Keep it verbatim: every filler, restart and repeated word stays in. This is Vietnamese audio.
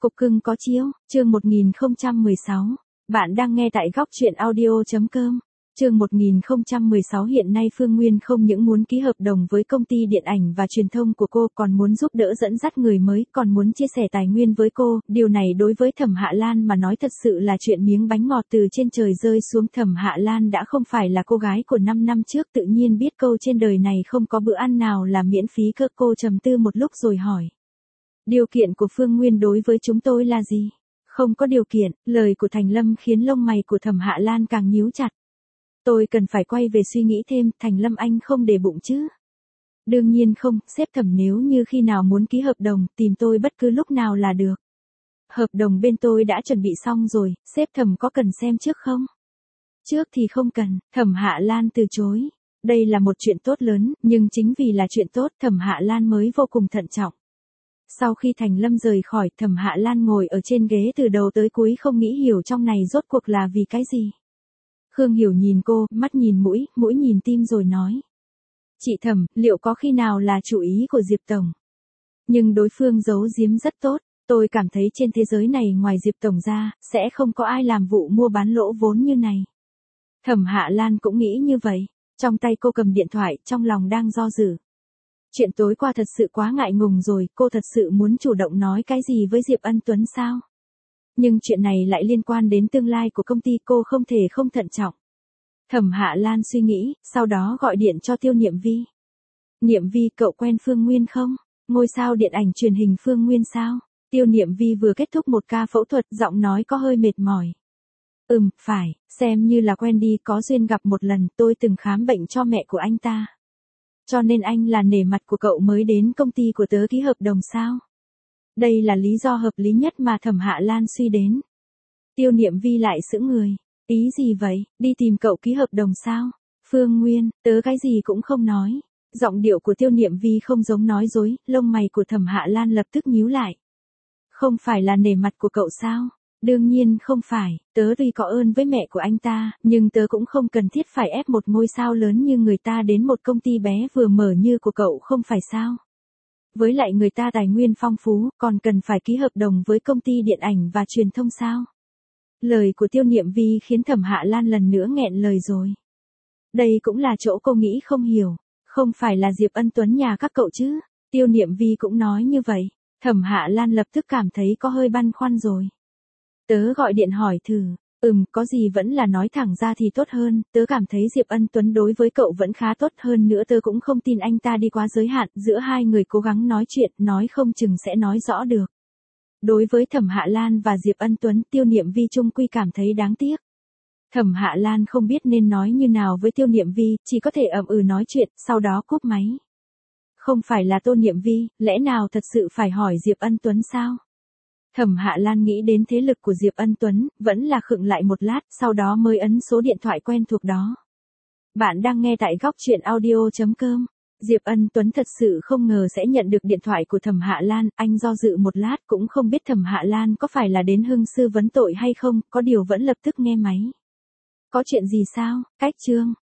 Cục cưng có chiếu, chương một nghìn không trăm mười sáu. Bạn đang nghe tại góc truyện audio.com. Chương một nghìn không trăm mười sáu hiện nay Phương Nguyên không những muốn ký hợp đồng với công ty điện ảnh và truyền thông của cô, còn muốn giúp đỡ dẫn dắt người mới, còn muốn chia sẻ tài nguyên với cô. Điều này đối với Thẩm Hạ Lan mà nói thật sự là chuyện miếng bánh ngọt từ trên trời rơi xuống. Thẩm Hạ Lan đã không phải là cô gái của năm năm trước, tự nhiên biết câu trên đời này không có bữa ăn nào là miễn phí cơ. Cô trầm tư một lúc rồi hỏi. Điều kiện của Phương Nguyên đối với chúng tôi là gì? Không có điều kiện. Lời của Thành Lâm khiến lông mày của Thẩm Hạ Lan càng nhíu chặt. Tôi cần phải quay về suy nghĩ thêm. Thành Lâm, anh không để bụng chứ? Đương nhiên không, sếp Thẩm, nếu như khi nào muốn ký hợp đồng, tìm tôi bất cứ lúc nào là được. Hợp đồng bên tôi đã chuẩn bị xong rồi, sếp Thẩm có cần xem trước không? Trước thì không cần. Thẩm Hạ Lan từ chối. Đây là một chuyện tốt lớn, nhưng chính vì là chuyện tốt, Thẩm Hạ Lan mới vô cùng thận trọng. Sau khi Thành Lâm rời khỏi, Thẩm Hạ Lan ngồi ở trên ghế từ đầu tới cuối không nghĩ hiểu trong này rốt cuộc là vì cái gì. Khương Hiểu nhìn cô, mắt nhìn mũi, mũi nhìn tim rồi nói. Chị Thẩm, liệu có khi nào là chủ ý của Diệp Tổng? Nhưng đối phương giấu giếm rất tốt, tôi cảm thấy trên thế giới này ngoài Diệp Tổng ra, sẽ không có ai làm vụ mua bán lỗ vốn như này. Thẩm Hạ Lan cũng nghĩ như vậy, trong tay cô cầm điện thoại, trong lòng đang do dự. Chuyện tối qua thật sự quá ngại ngùng rồi, cô thật sự muốn chủ động nói cái gì với Diệp Ân Tuấn sao? Nhưng chuyện này lại liên quan đến tương lai của công ty, cô không thể không thận trọng. Thẩm Hạ Lan suy nghĩ, sau đó gọi điện cho Tiêu Niệm Vi. Niệm Vi, cậu quen Phương Nguyên không? Ngôi sao điện ảnh truyền hình Phương Nguyên sao? Tiêu Niệm Vi vừa kết thúc một ca phẫu thuật, giọng nói có hơi mệt mỏi. Ừm, phải, xem như là quen đi, có duyên gặp một lần, tôi từng khám bệnh cho mẹ của anh ta. Cho nên anh là nể mặt của cậu mới đến công ty của tớ ký hợp đồng sao? Đây là lý do hợp lý nhất mà Thẩm Hạ Lan suy đến. Tiêu Niệm Vi lại sững người. Ý gì vậy, đi tìm cậu ký hợp đồng sao? Phương Nguyên, tớ cái gì cũng không nói. Giọng điệu của Tiêu Niệm Vi không giống nói dối, lông mày của Thẩm Hạ Lan lập tức nhíu lại. Không phải là nể mặt của cậu sao? Đương nhiên không phải, tớ tuy có ơn với mẹ của anh ta, nhưng tớ cũng không cần thiết phải ép một ngôi sao lớn như người ta đến một công ty bé vừa mở như của cậu, không phải sao? Với lại người ta tài nguyên phong phú, còn cần phải ký hợp đồng với công ty điện ảnh và truyền thông sao? Lời của Tiêu Niệm Vi khiến Thẩm Hạ Lan lần nữa nghẹn lời rồi. Đây cũng là chỗ cô nghĩ không hiểu, không phải là Diệp Ân Tuấn nhà các cậu chứ? Tiêu Niệm Vi cũng nói như vậy, Thẩm Hạ Lan lập tức cảm thấy có hơi băn khoăn rồi. Tớ gọi điện hỏi thử, ừm, có gì vẫn là nói thẳng ra thì tốt hơn, tớ cảm thấy Diệp Ân Tuấn đối với cậu vẫn khá tốt, hơn nữa tớ cũng không tin anh ta đi quá giới hạn, giữa hai người cố gắng nói chuyện, nói không chừng sẽ nói rõ được. Đối với Thẩm Hạ Lan và Diệp Ân Tuấn, Tiêu Niệm Vi chung quy cảm thấy đáng tiếc. Thẩm Hạ Lan không biết nên nói như nào với Tiêu Niệm Vi, chỉ có thể ậm ừ nói chuyện, sau đó cúp máy. Không phải là Tô Niệm Vi, lẽ nào thật sự phải hỏi Diệp Ân Tuấn sao? Thẩm Hạ Lan nghĩ đến thế lực của Diệp Ân Tuấn, vẫn là khựng lại một lát, sau đó mới ấn số điện thoại quen thuộc đó. Bạn đang nghe tại góc truyện audio.com. Diệp Ân Tuấn thật sự không ngờ sẽ nhận được điện thoại của Thẩm Hạ Lan, anh do dự một lát cũng không biết Thẩm Hạ Lan có phải là đến hưng sư vấn tội hay không, có điều vẫn lập tức nghe máy. Có chuyện gì sao, Cách Trương?